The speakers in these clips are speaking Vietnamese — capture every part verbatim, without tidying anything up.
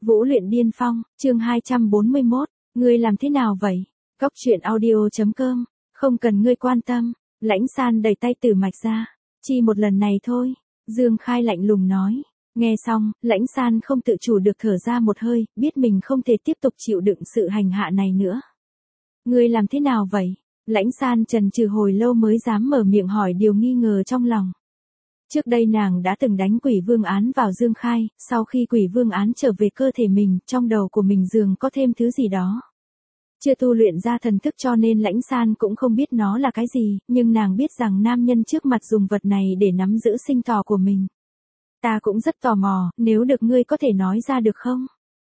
Vũ luyện điên phong, chương hai trăm bốn mươi mốt, ngươi làm thế nào vậy? Cốc truyện audio.com, không cần ngươi quan tâm, Lãnh San đẩy tay Tử Mạch ra, chi một lần này thôi, Dương Khai lạnh lùng nói. Nghe xong, Lãnh San không tự chủ được thở ra một hơi, biết mình không thể tiếp tục chịu đựng sự hành hạ này nữa. Ngươi làm thế nào vậy? Lãnh San chần chừ hồi lâu mới dám mở miệng hỏi điều nghi ngờ trong lòng. Trước đây nàng đã từng đánh quỷ vương án vào Dương Khai, sau khi quỷ vương án trở về cơ thể mình, trong đầu của mình dường có thêm thứ gì đó. Chưa tu luyện ra thần thức cho nên Lãnh San cũng không biết nó là cái gì, nhưng nàng biết rằng nam nhân trước mặt dùng vật này để nắm giữ sinh tò của mình. Ta cũng rất tò mò, nếu được ngươi có thể nói ra được không?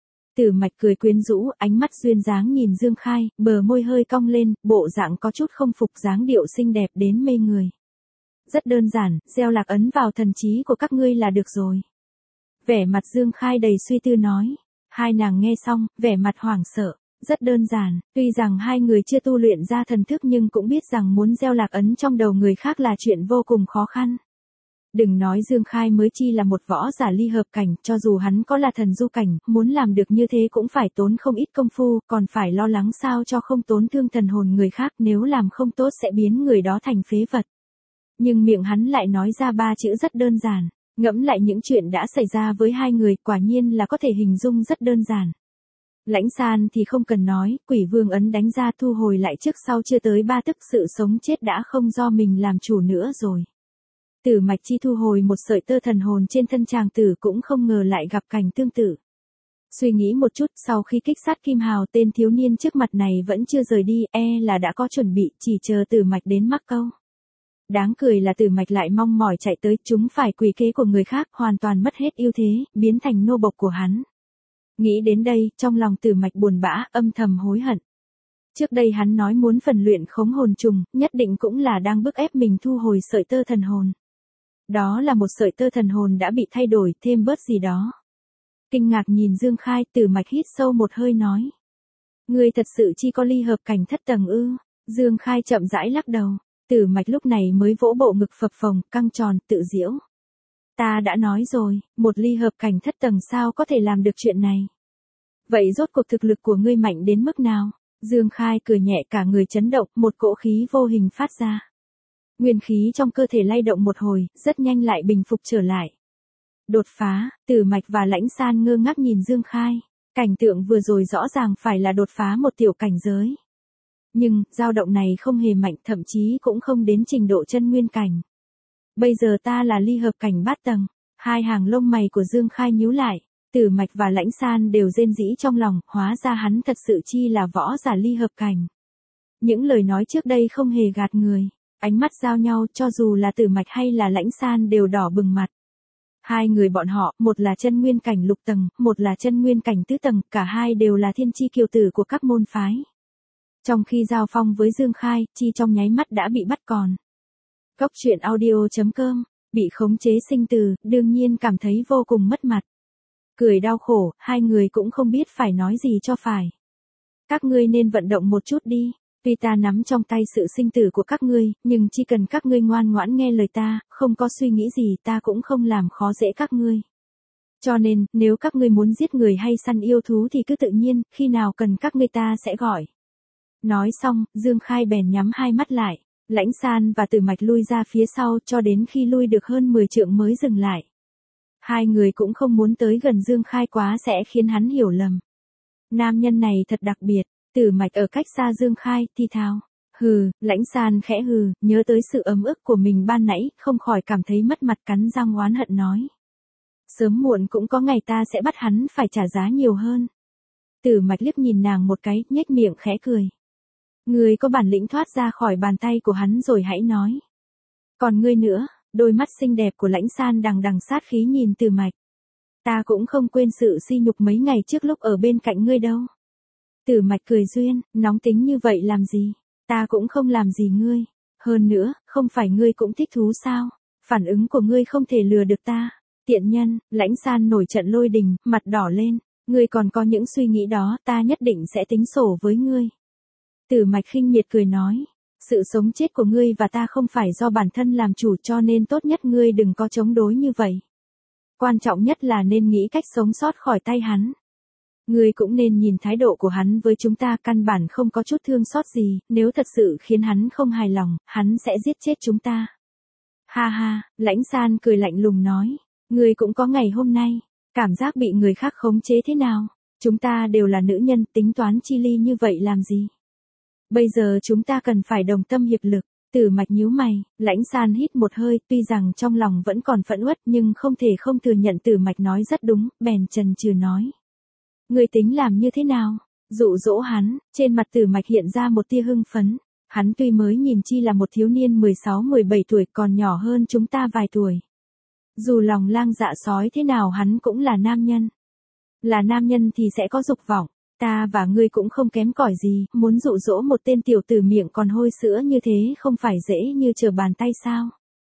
Tử Mạch cười quyến rũ, ánh mắt duyên dáng nhìn Dương Khai, bờ môi hơi cong lên, bộ dạng có chút không phục dáng điệu xinh đẹp đến mê người. Rất đơn giản, gieo lạc ấn vào thần trí của các ngươi là được rồi. Vẻ mặt Dương Khai đầy suy tư nói. Hai nàng nghe xong, vẻ mặt hoảng sợ. Rất đơn giản, tuy rằng hai người chưa tu luyện ra thần thức nhưng cũng biết rằng muốn gieo lạc ấn trong đầu người khác là chuyện vô cùng khó khăn. Đừng nói Dương Khai mới chi là một võ giả ly hợp cảnh, cho dù hắn có là thần du cảnh, muốn làm được như thế cũng phải tốn không ít công phu, còn phải lo lắng sao cho không tổn thương thần hồn người khác, nếu làm không tốt sẽ biến người đó thành phế vật. Nhưng miệng hắn lại nói ra ba chữ rất đơn giản, ngẫm lại những chuyện đã xảy ra với hai người, quả nhiên là có thể hình dung rất đơn giản. Lãnh San thì không cần nói, quỷ vương ấn đánh ra thu hồi lại trước sau chưa tới ba tức sự sống chết đã không do mình làm chủ nữa rồi. Tử Mạch chi thu hồi một sợi tơ thần hồn trên thân chàng tử cũng không ngờ lại gặp cảnh tương tự. Suy nghĩ một chút, sau khi kích sát Kim Hào, tên thiếu niên trước mặt này vẫn chưa rời đi, e là đã có chuẩn bị, chỉ chờ Tử Mạch đến mắc câu. Đáng cười là Tử Mạch lại mong mỏi chạy tới, chúng phải quỷ kế của người khác, hoàn toàn mất hết ưu thế, biến thành nô bộc của hắn. Nghĩ đến đây, trong lòng Tử Mạch buồn bã, âm thầm hối hận. Trước đây hắn nói muốn phần luyện khống hồn trùng, nhất định cũng là đang bức ép mình thu hồi sợi tơ thần hồn. Đó là một sợi tơ thần hồn đã bị thay đổi, thêm bớt gì đó. Kinh ngạc nhìn Dương Khai, Tử Mạch hít sâu một hơi nói. Ngươi thật sự chi có ly hợp cảnh thất tầng ư? Dương Khai chậm rãi lắc đầu. Tử Mạch lúc này mới vỗ bộ ngực phập phồng, căng tròn, tự giễu. Ta đã nói rồi, một ly hợp cảnh thất tầng sao có thể làm được chuyện này. Vậy rốt cuộc thực lực của ngươi mạnh đến mức nào? Dương Khai cười nhẹ, cả người chấn động, một cỗ khí vô hình phát ra. Nguyên khí trong cơ thể lay động một hồi, rất nhanh lại bình phục trở lại. Đột phá, Tử Mạch và Lãnh San ngơ ngác nhìn Dương Khai. Cảnh tượng vừa rồi rõ ràng phải là đột phá một tiểu cảnh giới. Nhưng, dao động này không hề mạnh, thậm chí cũng không đến trình độ chân nguyên cảnh. Bây giờ ta là ly hợp cảnh bát tầng. Hai hàng lông mày của Dương Khai nhíu lại. Tử Mạch và Lãnh San đều rên rỉ trong lòng, hóa ra hắn thật sự chi là võ giả ly hợp cảnh. Những lời nói trước đây không hề gạt người. Ánh mắt giao nhau, cho dù là Tử Mạch hay là Lãnh San đều đỏ bừng mặt. Hai người bọn họ, một là chân nguyên cảnh lục tầng, một là chân nguyên cảnh tứ tầng, cả hai đều là thiên chi kiều tử của các môn phái. Trong khi giao phong với Dương Khai, chi trong nháy mắt đã bị bắt còn. Cốc truyện audio.com, bị khống chế sinh tử, đương nhiên cảm thấy vô cùng mất mặt. Cười đau khổ, hai người cũng không biết phải nói gì cho phải. Các ngươi nên vận động một chút đi. Tuy ta nắm trong tay sự sinh tử của các ngươi, nhưng chỉ cần các ngươi ngoan ngoãn nghe lời ta, không có suy nghĩ gì ta cũng không làm khó dễ các ngươi. Cho nên, nếu các ngươi muốn giết người hay săn yêu thú thì cứ tự nhiên, khi nào cần các ngươi ta sẽ gọi. Nói xong, Dương Khai bèn nhắm hai mắt lại, Lãnh San và Tử Mạch lui ra phía sau cho đến khi lui được hơn mười trượng mới dừng lại. Hai người cũng không muốn tới gần Dương Khai quá sẽ khiến hắn hiểu lầm. Nam nhân này thật đặc biệt. Tử Mạch ở cách xa Dương Khai, thì thào. Hừ, Lãnh San khẽ hừ, nhớ tới sự ấm ức của mình ban nãy, không khỏi cảm thấy mất mặt, cắn răng oán hận nói. Sớm muộn cũng có ngày ta sẽ bắt hắn phải trả giá nhiều hơn. Tử Mạch liếc nhìn nàng một cái, nhếch miệng khẽ cười. Ngươi có bản lĩnh thoát ra khỏi bàn tay của hắn rồi hãy nói. Còn ngươi nữa, đôi mắt xinh đẹp của Lãnh San đằng đằng sát khí nhìn Tử Mạch. Ta cũng không quên sự sỉ nhục mấy ngày trước lúc ở bên cạnh ngươi đâu. Tử Mạch cười duyên, nóng tính như vậy làm gì? Ta cũng không làm gì ngươi. Hơn nữa, không phải ngươi cũng thích thú sao? Phản ứng của ngươi không thể lừa được ta. Tiện nhân, Lãnh San nổi trận lôi đình, mặt đỏ lên. Ngươi còn có những suy nghĩ đó, ta nhất định sẽ tính sổ với ngươi. Tử Mạch khinh miệt cười nói. Sự sống chết của ngươi và ta không phải do bản thân làm chủ, cho nên tốt nhất ngươi đừng có chống đối như vậy. Quan trọng nhất là nên nghĩ cách sống sót khỏi tay hắn. Ngươi cũng nên nhìn thái độ của hắn với chúng ta, căn bản không có chút thương xót gì, nếu thật sự khiến hắn không hài lòng, hắn sẽ giết chết chúng ta. Ha ha, Lãnh San cười lạnh lùng nói, ngươi cũng có ngày hôm nay, cảm giác bị người khác khống chế thế nào? Chúng ta đều là nữ nhân, tính toán chi ly như vậy làm gì? Bây giờ chúng ta cần phải đồng tâm hiệp lực. Tử Mạch nhíu mày, Lãnh San hít một hơi, tuy rằng trong lòng vẫn còn phẫn uất nhưng không thể không thừa nhận Tử Mạch nói rất đúng, bèn chần chừ nói. Ngươi tính làm như thế nào? Dụ dỗ hắn, trên mặt Tử Mạch hiện ra một tia hưng phấn. Hắn tuy mới nhìn chi là một thiếu niên mười sáu mười bảy tuổi, còn nhỏ hơn chúng ta vài tuổi. Dù lòng lang dạ sói thế nào hắn cũng là nam nhân. Là nam nhân thì sẽ có dục vọng. Ta và ngươi cũng không kém cỏi gì, muốn dụ dỗ một tên tiểu tử miệng còn hôi sữa như thế không phải dễ như trở bàn tay sao?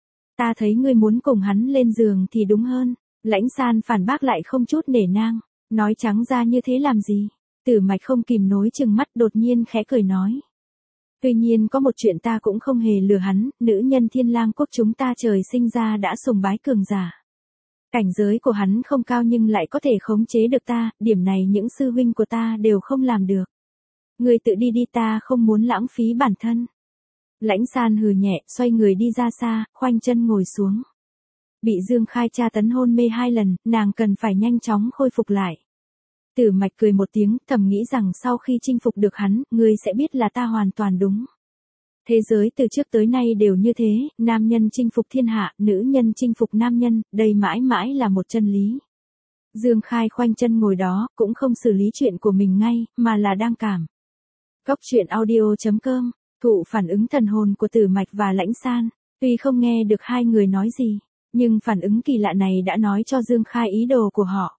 Ta thấy ngươi muốn cùng hắn lên giường thì đúng hơn. Lãnh San phản bác lại không chút nể nang, nói trắng ra như thế làm gì? Tử Mạch không kìm nổi chừng mắt, đột nhiên khẽ cười nói. Tuy nhiên có một chuyện ta cũng không hề lừa hắn, nữ nhân Thiên Lang quốc chúng ta trời sinh ra đã sùng bái cường giả. Cảnh giới của hắn không cao nhưng lại có thể khống chế được ta, điểm này những sư huynh của ta đều không làm được. Ngươi tự đi đi, ta không muốn lãng phí bản thân. Lãnh San hừ nhẹ, xoay người đi ra xa, khoanh chân ngồi xuống. Bị Dương Khai tra tấn hôn mê hai lần, nàng cần phải nhanh chóng khôi phục lại. Tử Mạch cười một tiếng, thầm nghĩ rằng sau khi chinh phục được hắn, ngươi sẽ biết là ta hoàn toàn đúng. Thế giới từ trước tới nay đều như thế, nam nhân chinh phục thiên hạ, nữ nhân chinh phục nam nhân, đây mãi mãi là một chân lý. Dương Khai khoanh chân ngồi đó, cũng không xử lý chuyện của mình ngay, mà là đang cảm. Góc truyện audio chấm com, thụ phản ứng thần hồn của Tử Mạch và Lãnh San, tuy không nghe được hai người nói gì, nhưng phản ứng kỳ lạ này đã nói cho Dương Khai ý đồ của họ.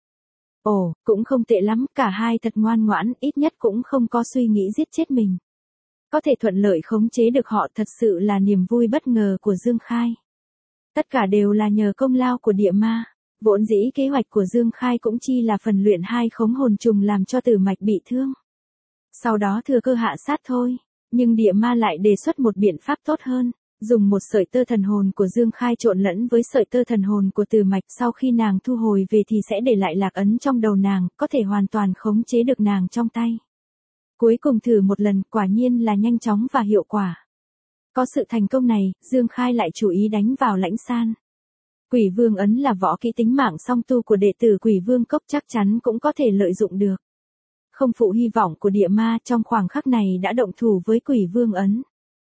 Ồ, cũng không tệ lắm, cả hai thật ngoan ngoãn, ít nhất cũng không có suy nghĩ giết chết mình. Có thể thuận lợi khống chế được họ thật sự là niềm vui bất ngờ của Dương Khai. Tất cả đều là nhờ công lao của địa ma. Vốn dĩ kế hoạch của Dương Khai cũng chi là phần luyện hai khống hồn trùng làm cho Tử Mạch bị thương. Sau đó thừa cơ hạ sát thôi. Nhưng địa ma lại đề xuất một biện pháp tốt hơn. Dùng một sợi tơ thần hồn của Dương Khai trộn lẫn với sợi tơ thần hồn của Tử Mạch, sau khi nàng thu hồi về thì sẽ để lại lạc ấn trong đầu nàng, có thể hoàn toàn khống chế được nàng trong tay. Cuối cùng thử một lần, quả nhiên là nhanh chóng và hiệu quả. Có sự thành công này, Dương Khai lại chú ý đánh vào Lãnh San. Quỷ Vương ấn là võ kỹ tính mạng song tu của đệ tử Quỷ Vương cốc, chắc chắn cũng có thể lợi dụng được. Không phụ hy vọng của địa ma, trong khoảng khắc này đã động thủ với Quỷ Vương ấn.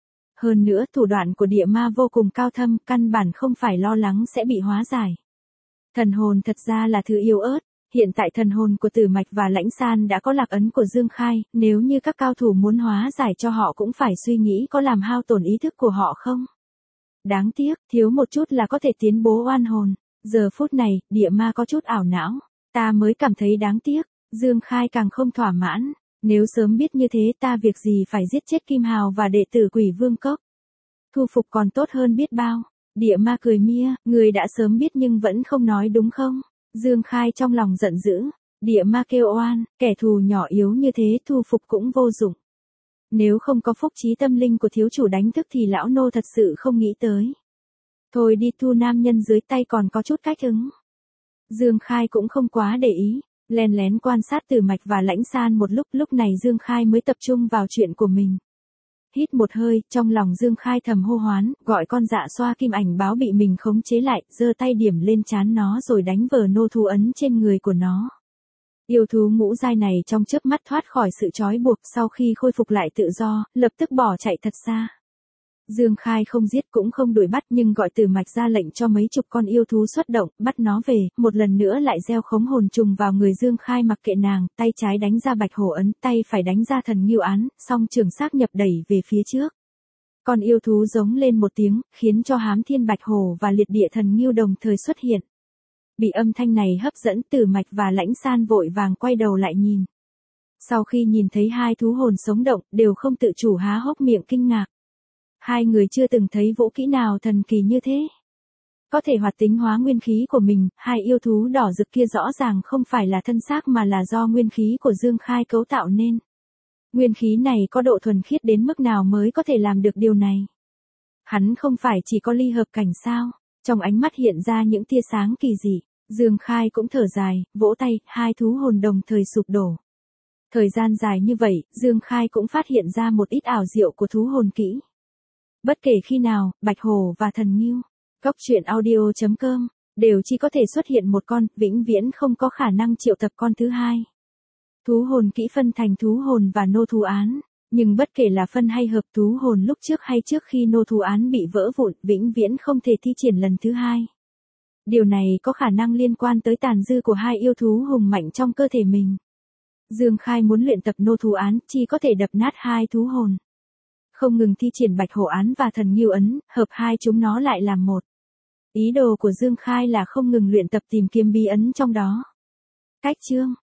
Hơn nữa thủ đoạn của địa ma vô cùng cao thâm, căn bản không phải lo lắng sẽ bị hóa giải. Thần hồn thật ra là thứ yếu ớt. Hiện tại thần hồn của Tử Mạch và Lãnh San đã có lạc ấn của Dương Khai, nếu như các cao thủ muốn hóa giải cho họ cũng phải suy nghĩ có làm hao tổn ý thức của họ không. Đáng tiếc, thiếu một chút là có thể tiến bố oan hồn. Giờ phút này, địa ma có chút ảo não. Ta mới cảm thấy đáng tiếc, Dương Khai càng không thỏa mãn. Nếu sớm biết như thế ta việc gì phải giết chết Kim Hào và đệ tử Quỷ Vương cốc. Thu phục còn tốt hơn biết bao. Địa ma cười mia, người đã sớm biết nhưng vẫn không nói đúng không? Dương Khai trong lòng giận dữ, địa ma kêu oan, kẻ thù nhỏ yếu như thế thu phục cũng vô dụng. Nếu không có phúc trí tâm linh của thiếu chủ đánh thức thì lão nô thật sự không nghĩ tới. Thôi đi, thu nam nhân dưới tay còn có chút cách ứng. Dương Khai cũng không quá để ý, lén lén quan sát Tử Mạch và Lãnh San một lúc, lúc này Dương Khai mới tập trung vào chuyện của mình. Hít một hơi, trong lòng Dương Khai thầm hô hoán, gọi con dạ xoa kim ảnh báo bị mình khống chế lại, giơ tay điểm lên trán nó rồi đánh vờ nô thu ấn trên người của nó. Yêu thú ngũ giai này trong chớp mắt thoát khỏi sự trói buộc, sau khi khôi phục lại tự do, lập tức bỏ chạy thật xa. Dương Khai không giết cũng không đuổi bắt nhưng gọi Tử Mạch ra lệnh cho mấy chục con yêu thú xuất động, bắt nó về, một lần nữa lại gieo khống hồn trùng vào người Dương Khai, mặc kệ nàng, tay trái đánh ra bạch hổ ấn, tay phải đánh ra thần ngưu án, song trường xác nhập đẩy về phía trước. Con yêu thú giống lên một tiếng, khiến cho hám thiên bạch hổ và liệt địa thần ngưu đồng thời xuất hiện. Bị âm thanh này hấp dẫn, Tử Mạch và Lãnh San vội vàng quay đầu lại nhìn. Sau khi nhìn thấy hai thú hồn sống động, đều không tự chủ há hốc miệng kinh ngạc. Hai người chưa từng thấy vũ kỹ nào thần kỳ như thế. Có thể hoạt tính hóa nguyên khí của mình, hai yêu thú đỏ rực kia rõ ràng không phải là thân xác mà là do nguyên khí của Dương Khai cấu tạo nên. Nguyên khí này có độ thuần khiết đến mức nào mới có thể làm được điều này? Hắn không phải chỉ có ly hợp cảnh sao? Trong ánh mắt hiện ra những tia sáng kỳ dị. Dương Khai cũng thở dài, vỗ tay, hai thú hồn đồng thời sụp đổ. Thời gian dài như vậy, Dương Khai cũng phát hiện ra một ít ảo diệu của thú hồn kỹ. Bất kể khi nào, Bạch Hổ và Thần Ngưu, Cốc truyện audio chấm com, đều chỉ có thể xuất hiện một con, vĩnh viễn không có khả năng triệu tập con thứ hai. Thú hồn kỹ phân thành thú hồn và nô thú án, nhưng bất kể là phân hay hợp thú hồn lúc trước hay trước khi nô thú án bị vỡ vụn, vĩnh viễn không thể thi triển lần thứ hai. Điều này có khả năng liên quan tới tàn dư của hai yêu thú hùng mạnh trong cơ thể mình. Dương Khai muốn luyện tập nô thú án, chỉ có thể đập nát hai thú hồn. Không ngừng thi triển Bạch Hổ án và Thần Ngưu ấn, hợp hai chúng nó lại làm một. Ý đồ của Dương Khai là không ngừng luyện tập tìm kiếm bí ấn trong đó. Cách chương